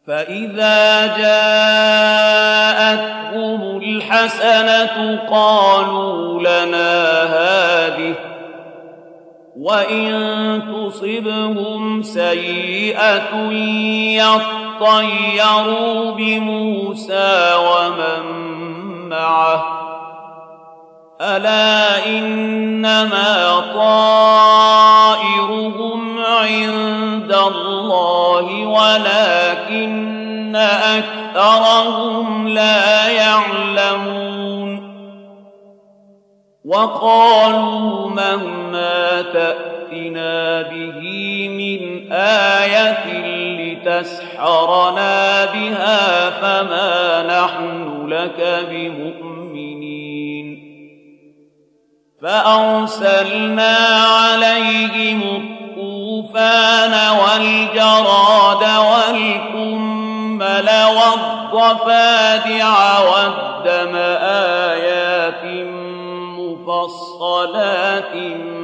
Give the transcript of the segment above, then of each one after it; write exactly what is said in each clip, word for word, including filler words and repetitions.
فإذا جاءتهم الحسنة قالوا لنا هذه، وإن تصبهم سيئة يطيروا بموسى ومن معه، ألا إنما طائرهم عند الله ولكن أكثرهم لا يعلمون. وقالوا مهما تأتنا به من آية لتسحرنا بها فما نحن لك بمؤمنين. فأرسلنا عليهم الطوفان والجراد والكمل والضفادع والدم آيات مفصلات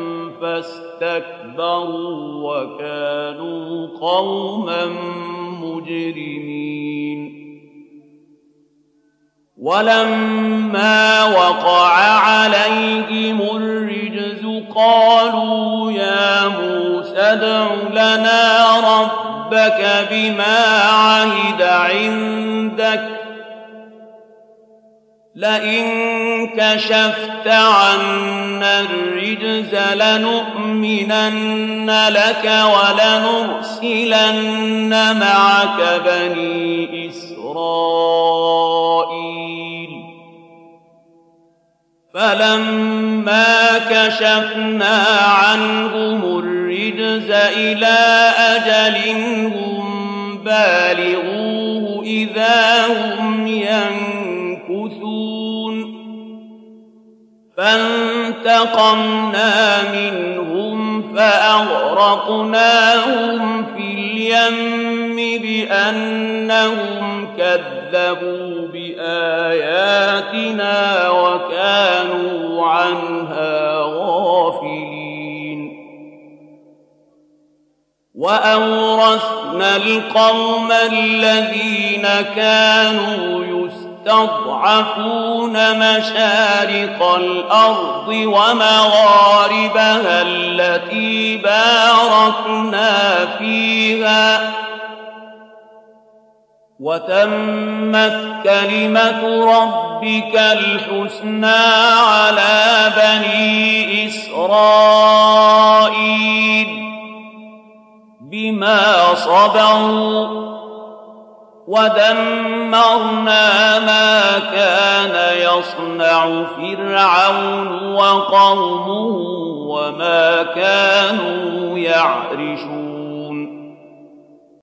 فاستكبروا وكانوا قوما مجرمين. ولما وقع عليهم الرجز قالوا يا موسى ادع لنا ربك بما عهد عندك لئن كشفت عنا الرجز لنؤمنن لك ولنرسلن معك بني إسرائيل. فلما كشفنا عنهم الرجز إلى أجل هم بالغوه إذا هم ينكثون. فانتقمنا منهم فأغرقناهم في اليم بأنهم كذبوا بآياتنا وكانوا عنها غافلين. وأورثنا القوم الذين كانوا يستضعفون مشارق الأرض ومغاربها التي باركنا فيها، وتمت كلمة ربك الحسنى على بني إسرائيل بما صبروا، ودمرنا ما كان يصنع فرعون وقومه وما كانوا يعرشون.